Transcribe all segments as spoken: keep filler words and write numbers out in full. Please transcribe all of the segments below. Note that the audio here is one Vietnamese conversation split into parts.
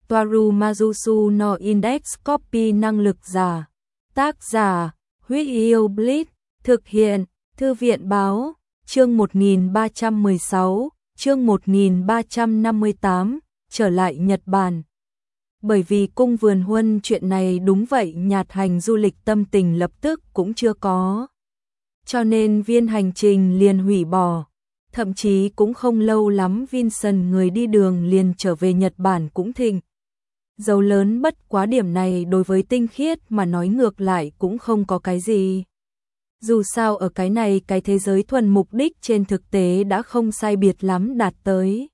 Toaru Majusu no Index Copy năng lực giả. Tác giả, Huyết Yêu Blitz, thực hiện, Thư viện Báo, chương một nghìn ba trăm mười sáu, chương một nghìn ba trăm năm mươi tám, trở lại Nhật Bản. Bởi vì cung vườn huân chuyện này đúng vậy, nhạt hành du lịch tâm tình lập tức cũng chưa có. Cho nên viên hành trình liền hủy bỏ. Thậm chí cũng không lâu lắm Vincent người đi đường liền trở về Nhật Bản cũng thịnh. Dấu lớn bất quá điểm này đối với Tinh Khiết mà nói ngược lại cũng không có cái gì. Dù sao ở cái này cái thế giới thuần mục đích trên thực tế đã không sai biệt lắm đạt tới.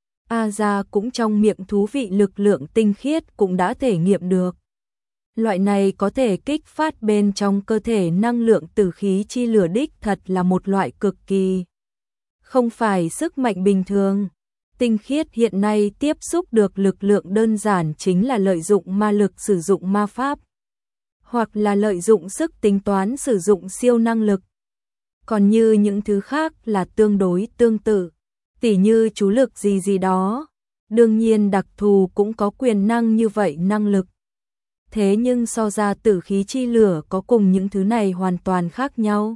A ra cũng trong miệng thú vị lực lượng Tinh Khiết cũng đã thể nghiệm được. Loại này có thể kích phát bên trong cơ thể năng lượng tử khí chi lửa đích thật là một loại cực kỳ. Không phải sức mạnh bình thường. Tinh Khiết hiện nay tiếp xúc được lực lượng đơn giản chính là lợi dụng ma lực sử dụng ma pháp. Hoặc là lợi dụng sức tính toán sử dụng siêu năng lực. Còn như những thứ khác là tương đối tương tự. Tỉ như chú lực gì gì đó. Đương nhiên đặc thù cũng có quyền năng như vậy năng lực. Thế nhưng so ra tử khí chi lửa có cùng những thứ này hoàn toàn khác nhau.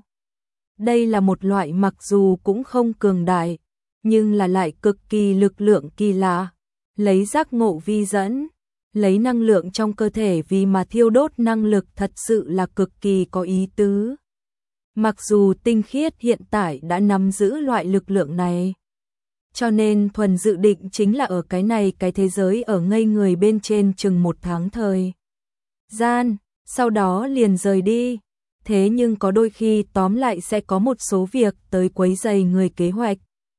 Đây là một loại mặc dù cũng không cường đại, nhưng là lại cực kỳ lực lượng kỳ lạ. Lấy giác ngộ vi dẫn, lấy năng lượng trong cơ thể vì mà thiêu đốt năng lực thật sự là cực kỳ có ý tứ. Mặc dù Tinh Khiết hiện tại đã nắm giữ loại lực lượng này. Cho nên thuần dự định chính là ở cái này cái thế giới ở ngây người bên trên chừng một tháng thời gian, sau đó liền rời đi. Thế nhưng có đôi khi tóm lại sẽ có một số việc tới quấy rầy người kế hoạch.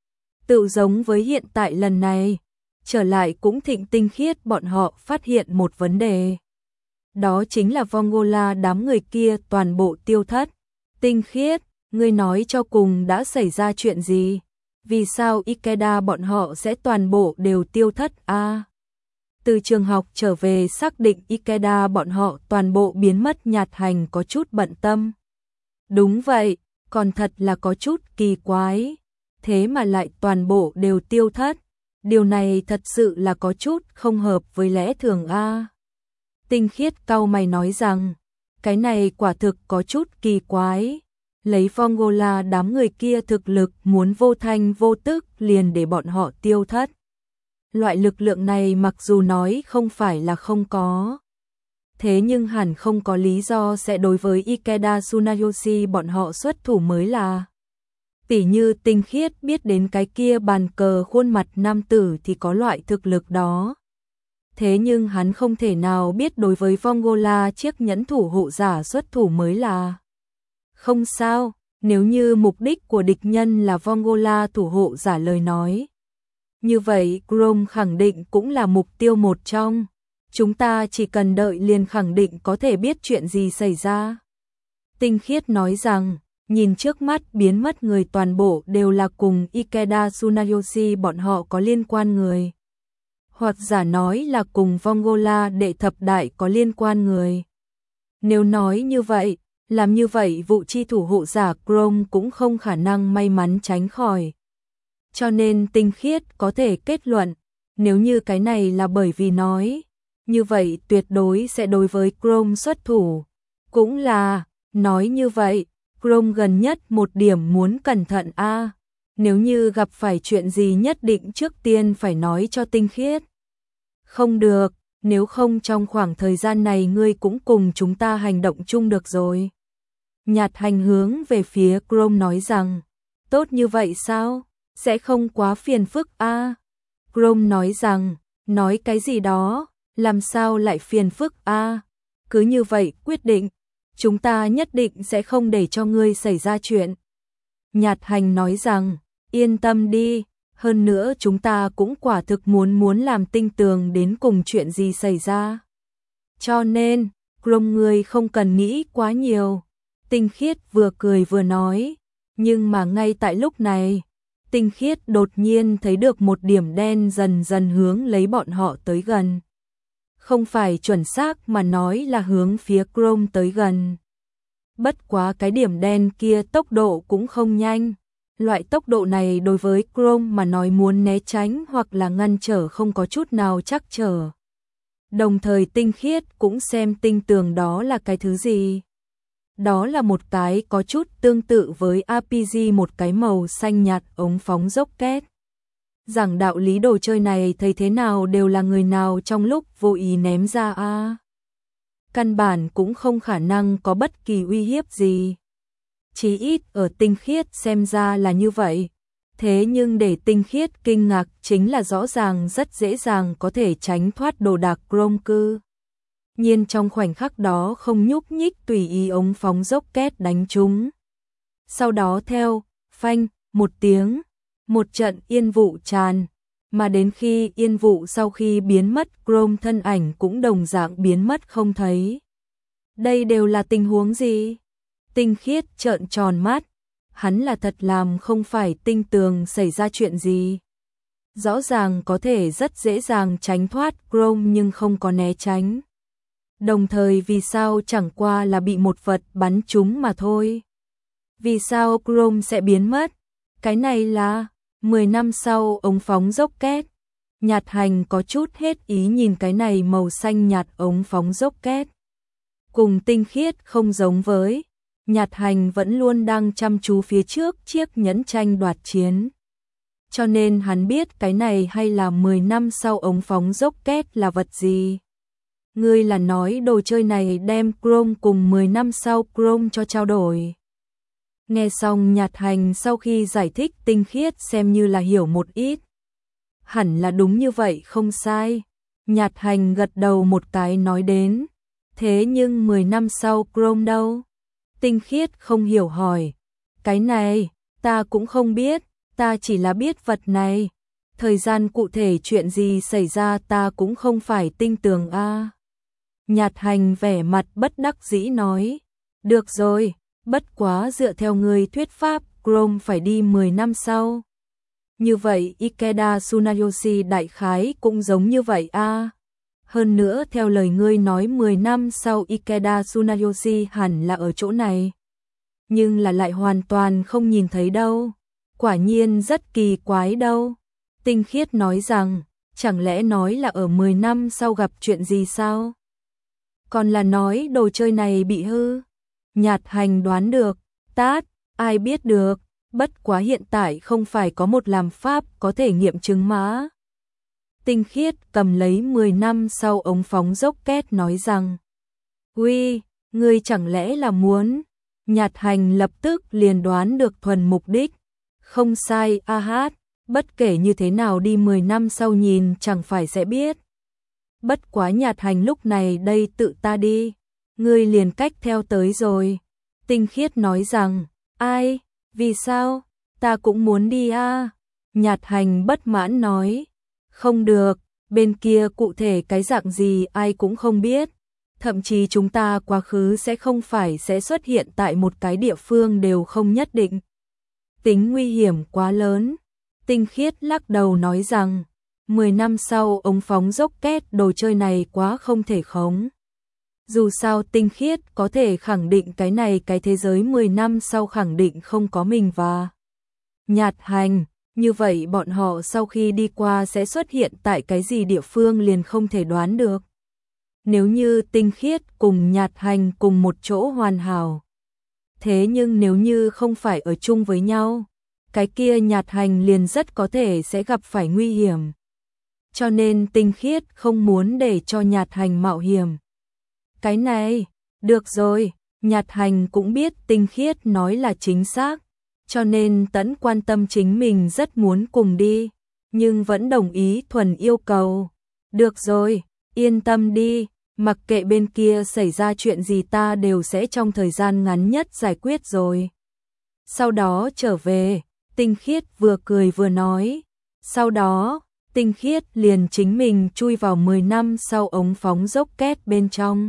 Tự giống với hiện tại lần này, trở lại cũng thịnh Tinh Khiết bọn họ phát hiện một vấn đề. Đó chính là Vongola đám người kia toàn bộ tiêu thất. Tinh Khiết, ngươi nói cho cùng đã xảy ra chuyện gì? Vì sao Ikeda bọn họ sẽ toàn bộ đều tiêu thất a? À, từ trường học trở về xác định Ikeda bọn họ toàn bộ biến mất, nhạt hành có chút bận tâm. Đúng vậy, còn thật là có chút kỳ quái. Thế mà lại toàn bộ đều tiêu thất. Điều này thật sự là có chút không hợp với lẽ thường a. À, Tinh Khiết cau mày nói rằng, cái này quả thực có chút kỳ quái. Lấy Vongola đám người kia thực lực muốn vô thanh vô tức liền để bọn họ tiêu thất. Loại lực lượng này mặc dù nói không phải là không có. Thế nhưng hẳn không có lý do sẽ đối với Ikeda Tsunayoshi bọn họ xuất thủ mới là. Tỉ như Tinh Khiết biết đến cái kia bàn cờ khuôn mặt nam tử thì có loại thực lực đó. Thế nhưng hắn không thể nào biết đối với Vongola chiếc nhẫn thủ hộ giả xuất thủ mới là. Không sao, nếu như mục đích của địch nhân là Vongola thủ hộ giả lời nói. Như vậy Chrome khẳng định cũng là mục tiêu một trong. Chúng ta chỉ cần đợi liền khẳng định có thể biết chuyện gì xảy ra. Tinh Khiết nói rằng, nhìn trước mắt biến mất người toàn bộ đều là cùng Ikeda Tsunayoshi bọn họ có liên quan người. Hoặc giả nói là cùng Vongola đệ thập đại có liên quan người. Nếu nói như vậy, làm như vậy vụ chi thủ hộ giả Chrome cũng không khả năng may mắn tránh khỏi. Cho nên Tinh Khiết có thể kết luận, nếu như cái này là bởi vì nói, như vậy tuyệt đối sẽ đối với Chrome xuất thủ. Cũng là, nói như vậy, Chrome gần nhất một điểm muốn cẩn thận a. À, nếu như gặp phải chuyện gì nhất định trước tiên phải nói cho Tinh Khiết. Không được, nếu không trong khoảng thời gian này ngươi cũng cùng chúng ta hành động chung được rồi. Nhạt hành hướng về phía Chrome nói rằng, tốt như vậy sao? Sẽ không quá phiền phức a. À, Chrome nói rằng, nói cái gì đó, làm sao lại phiền phức a? À, cứ như vậy quyết định, chúng ta nhất định sẽ không để cho ngươi xảy ra chuyện. Nhạt hành nói rằng, yên tâm đi, hơn nữa chúng ta cũng quả thực muốn muốn làm tinh tường đến cùng chuyện gì xảy ra. Cho nên, Chrome ngươi không cần nghĩ quá nhiều. Tinh Khiết vừa cười vừa nói, nhưng mà ngay tại lúc này, Tinh Khiết đột nhiên thấy được một điểm đen dần dần hướng lấy bọn họ tới gần. Không phải chuẩn xác mà nói là hướng phía Chrome tới gần. Bất quá cái điểm đen kia tốc độ cũng không nhanh. Loại tốc độ này đối với Chrome mà nói muốn né tránh hoặc là ngăn trở không có chút nào chắc trở. Đồng thời tinh khiết cũng xem tinh tường đó là cái thứ gì. Đó là một cái có chút tương tự với a pê giê, một cái màu xanh nhạt ống phóng rocket. Giảng đạo lý đồ chơi này thấy thế nào đều là người nào trong lúc vô ý ném ra a. À. Căn bản cũng không khả năng có bất kỳ uy hiếp gì. Chí ít ở tinh khiết xem ra là như vậy. Thế nhưng để tinh khiết kinh ngạc chính là rõ ràng rất dễ dàng có thể tránh thoát đồ đạc Chrome cư. Nhiên trong khoảnh khắc đó không nhúc nhích tùy ý ống phóng rocket đánh trúng. Sau đó theo, phanh, một tiếng, một trận yên vụ tràn, mà đến khi yên vụ sau khi biến mất Chrome thân ảnh cũng đồng dạng biến mất không thấy. Đây đều là tình huống gì? Tinh khiết trợn tròn mắt, hắn là thật làm không phải tinh tường xảy ra chuyện gì. Rõ ràng có thể rất dễ dàng tránh thoát Chrome nhưng không có né tránh. Đồng thời vì sao chẳng qua là bị một vật bắn trúng mà thôi. Vì sao Chrome sẽ biến mất? Cái này là mười năm sau ống phóng rocket. Nhạt Hành có chút hết ý nhìn cái này màu xanh nhạt ống phóng rocket. Cùng tinh khiết không giống với. Nhạt Hành vẫn luôn đang chăm chú phía trước chiếc nhẫn tranh đoạt chiến. Cho nên hắn biết cái này hay là mười năm sau ống phóng rocket là vật gì. Ngươi là nói đồ chơi này đem Chrome cùng mười năm sau Chrome cho trao đổi. Nghe xong Nhạt Hành sau khi giải thích tinh khiết xem như là hiểu một ít. Hẳn là đúng như vậy không sai. Nhạt Hành gật đầu một cái nói đến. Thế nhưng mười năm sau Chrome đâu? Tinh khiết không hiểu hỏi. Cái này, ta cũng không biết, ta chỉ là biết vật này. Thời gian cụ thể chuyện gì xảy ra ta cũng không phải tinh tường a. À. Nhạt Hành vẻ mặt bất đắc dĩ nói. Được rồi, bất quá dựa theo người thuyết pháp, Chrome phải đi mười năm sau. Như vậy Ikeda Tsunayoshi đại khái cũng giống như vậy a. À. Hơn nữa theo lời ngươi nói mười năm sau Ikeda Tsunayoshi hẳn là ở chỗ này. Nhưng là lại hoàn toàn không nhìn thấy đâu. Quả nhiên rất kỳ quái đâu. Tinh khiết nói rằng, chẳng lẽ nói là ở mười năm sau gặp chuyện gì sao? Còn là nói đồ chơi này bị hư? Nhạt Hành đoán được, tát, ai biết được, bất quá hiện tại không phải có một làm pháp có thể nghiệm chứng má. Tinh khiết cầm lấy mười năm sau ống phóng rocket nói rằng, uy, ngươi chẳng lẽ là muốn? Nhạt Hành lập tức liền đoán được thuần mục đích. Không sai, a hát, bất kể như thế nào đi mười năm sau nhìn chẳng phải sẽ biết. Bất quá Nhạt Hành lúc này đây tự ta đi, ngươi liền cách theo tới rồi. Tinh khiết nói rằng, ai, vì sao, ta cũng muốn đi a. À? Nhạt Hành bất mãn nói, không được, bên kia cụ thể cái dạng gì ai cũng không biết. Thậm chí chúng ta quá khứ sẽ không phải sẽ xuất hiện tại một cái địa phương đều không nhất định. Tính nguy hiểm quá lớn. Tinh khiết lắc đầu nói rằng, mười năm sau ống phóng rocket đồ chơi này quá không thể khống. Dù sao tinh khiết có thể khẳng định cái này cái thế giới mười năm sau khẳng định không có mình và Nhạt Hành. Như vậy bọn họ sau khi đi qua sẽ xuất hiện tại cái gì địa phương liền không thể đoán được. Nếu như tinh khiết cùng Nhạt Hành cùng một chỗ hoàn hảo. Thế nhưng nếu như không phải ở chung với nhau, cái kia Nhạt Hành liền rất có thể sẽ gặp phải nguy hiểm. Cho nên tinh khiết không muốn để cho Nhạt Hành mạo hiểm. Cái này, được rồi, Nhạt Hành cũng biết tinh khiết nói là chính xác. Cho nên tẫn quan tâm chính mình rất muốn cùng đi, nhưng vẫn đồng ý thuần yêu cầu. Được rồi, yên tâm đi, mặc kệ bên kia xảy ra chuyện gì ta đều sẽ trong thời gian ngắn nhất giải quyết rồi. Sau đó trở về, tinh khiết vừa cười vừa nói. Sau đó, tinh khiết liền chính mình chui vào mười năm sau ống phóng rocket bên trong.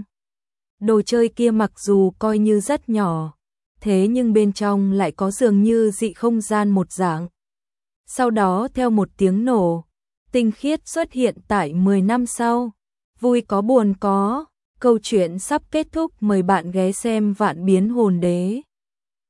Đồ chơi kia mặc dù coi như rất nhỏ, thế nhưng bên trong lại có dường như dị không gian một dạng. Sau đó theo một tiếng nổ, tinh khiết xuất hiện tại mười năm sau. Vui có buồn có, câu chuyện sắp kết thúc, mời bạn ghé xem Vạn Biến Hồn Đế.